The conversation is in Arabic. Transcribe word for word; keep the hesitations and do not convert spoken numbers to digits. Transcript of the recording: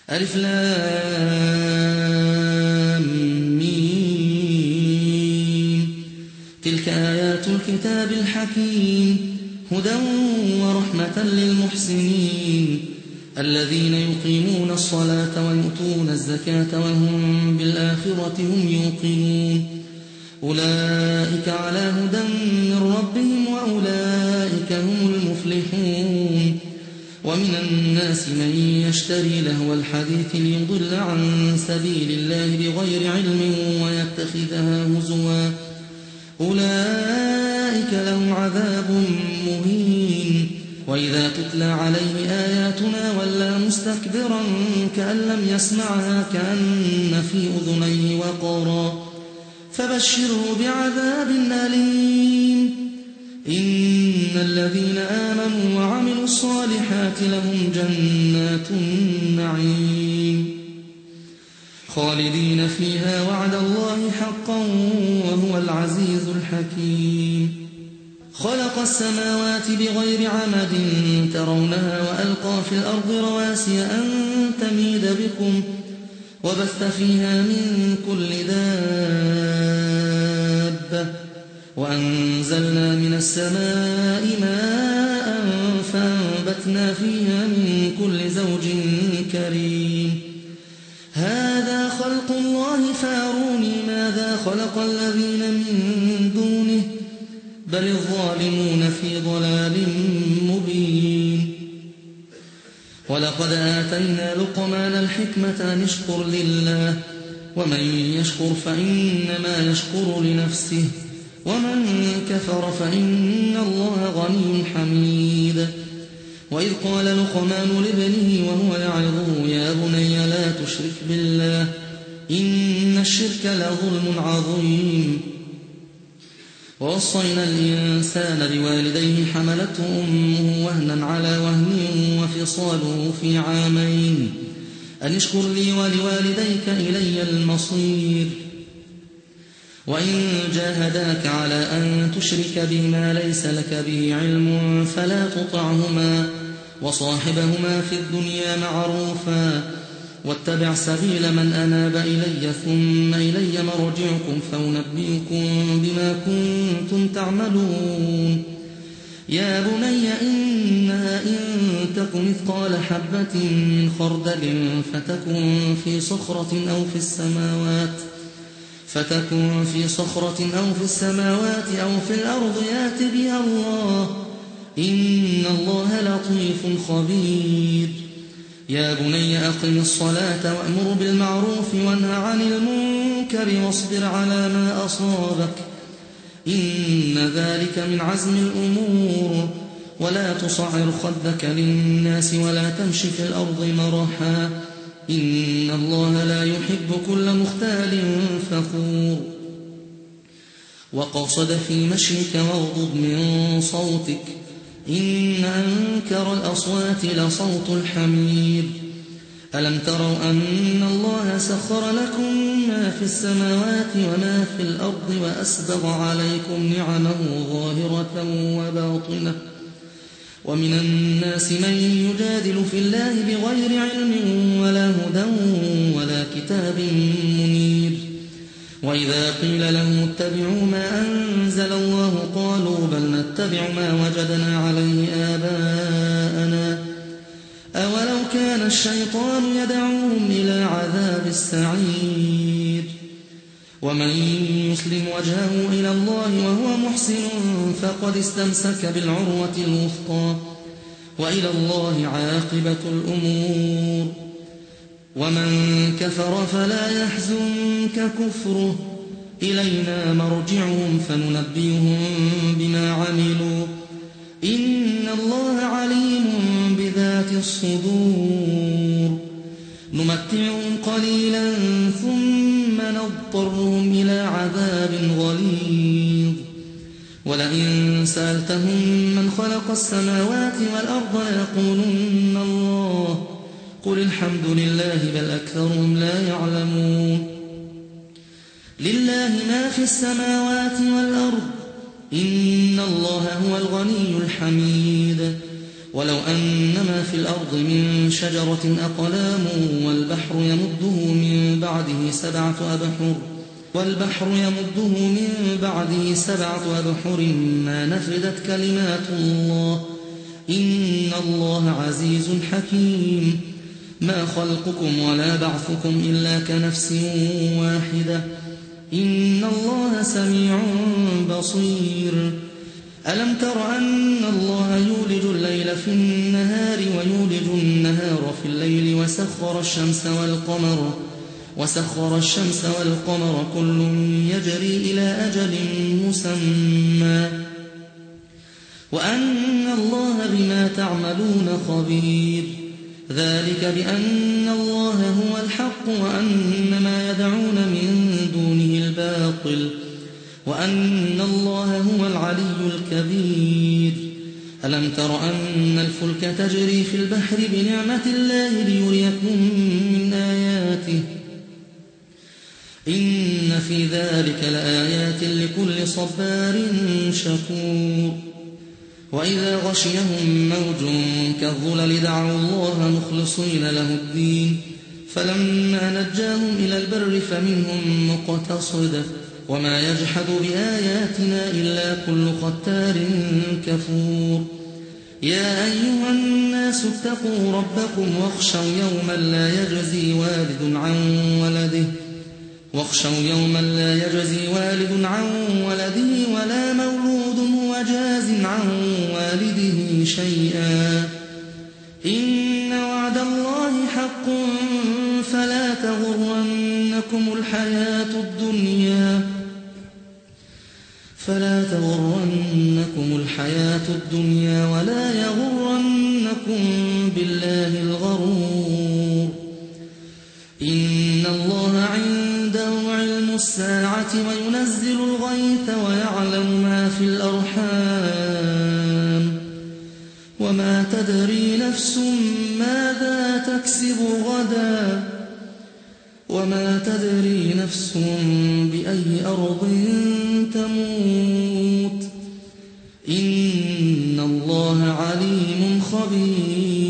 ألف لام ميم. تلك آيات الكتاب الحكيم هدى ورحمة للمحسنين الذين يقيمون الصلاة ويؤتون الزكاة وهم بالآخرة هم يوقنون أولئك على هدى من ربهم وأولئك هم المفلحون. ومن الناس من يشتري لهو الحديث ليضل عن سبيل الله بغير علم ويتخذها هزوا أولئك لهم عذاب مهين. وإذا تتلى عليه آياتنا ولى مستكبرا كأن لم يسمعها كأن في أذنيه وقرا فبشره بعذاب أليم. إن الذين آمنوا وعملوا الصالحات لهم جنات النعيم خالدين فيها وعد الله حقا وهو العزيز الحكيم. خلق السماوات بغير عمد ترونها وألقى في الأرض رواسي أن تميد بكم وبث فيها من كل دابة وأنزلنا من السماء ماء فأنبتنا فيها من كل زوج كريم. هذا خلق الله فأروني ماذا خلق الذين من دونه بل الظالمون في ضلال مبين. ولقد آتينا لقمان الحكمة أن اشكر لله ومن يشكر فإنما يشكر لنفسه ومن كفر فإن الله غني حميد. وإذ قال لقمان لابنه وهو يعظه يا بني لا تشرك بالله إن الشرك لظلم عظيم. ووصينا الإنسان بوالديه حملته أمه وهنا على وهن وفصاله في عامين أن اشكر لي ولوالديك إلي المصير. وإن جاهداك على أن تشرك بما ليس لك به علم فلا تطعهما وصاحبهما في الدنيا معروفا واتبع سبيل من أناب إلي ثم إلي مرجعكم فأنبئكم بما كنتم تعملون. يا بني إنها إن تك مثقال حبة من خردل فتكن في صخرة أو في السماوات فتكن في صخرة أو في السماوات أو في الأرض يأت بها الله إن الله لطيف خبير. يا بني أقم الصلاة وأمر بالمعروف وانه عن المنكر واصبر على ما أصابك إن ذلك من عزم الأمور. ولا تصعر خدك للناس ولا تمشي في الأرض مرحا إن الله لا يحب كل مختال فخور. وقصد في مشيك واغضض من صوتك إن أنكر الأصوات لصوت الحمير. ألم تروا أن الله سخر لكم ما في السماوات وما في الأرض وأسبغ عليكم نعمه ظاهرة وباطنة ومن الناس من يجادل في الله بغير علم ولا هدى ولا كتاب منير. وإذا قيل لهم اتبعوا ما أنزل الله قالوا بل نتبع ما وجدنا عليه آباءنا أولو كان الشيطان يدعوهم إلى عذاب السعير. ومن يسلم وجهه إلى الله وهو محسن فقد استمسك بالعروة الوثقى وإلى الله عاقبة الأمور. ومن كفر فلا يحزنك كفره إلينا مرجعهم فننبئهم بما عملوا إن الله عليم بذات الصدور. نمتعهم قليلا ثم نضطرهم إلى عذاب غليظ. ولئن سألتهم من خلق السماوات والأرض ليقولن الله قل الحمد لله بل أكثرهم لا يعلمون. لله ما في السماوات والأرض إن الله هو الغني الحميد. ولو أن ما في الأرض من شجرة أقلام والبحر يمده من بعده سبعة أبحر والبحر يمده من بعده سبعة أبحر ما نفدت كلمات الله إن الله عزيز حكيم ما خلقكم ولا بعثكم إلا كنفس واحدة إن الله سميع بصير ألم تر أن الله يولج الليل في النهار ويولج النهار في الليل وسخر الشمس والقمر وسخر الشمس والقمر كل يجري إلى أجل مسمى وأن الله بما تعملون خبير ذلك بأن الله هو الحق وأن ما يدعون من دونه الباطل وأن الله هو العلي الكبير ألم تر أن الفلك تجري في البحر بنعمة الله ليريكم من آياته إن في ذلك لآيات لكل صبار شكور وإذا غشيهم موج كالظلل دعوا الله مخلصين له الدين فلما نجاهم إلى البر فمنهم مقتصد وما يجحد بآياتنا إلا كل ختار كفور يا أيها الناس اتقوا ربكم واخشوا يوما لا يجزي والد عن ولده واخشوا يوما لا يجزي والد عن ولده ولا مولود هو جاز عن والده شيئا إن وعد الله حق فلا تغرنكم الحياة الدنيا فلا تغرنكم الحياة الدنيا ولا يغرنكم بالله الغرور إن الله عنده علم الساعة وينزل الغيث ويعلم ما في الأرحام وما تدري نفس ماذا تكسب غدا وما تدري نفس بأي أرض تموت إن الله عليم خبير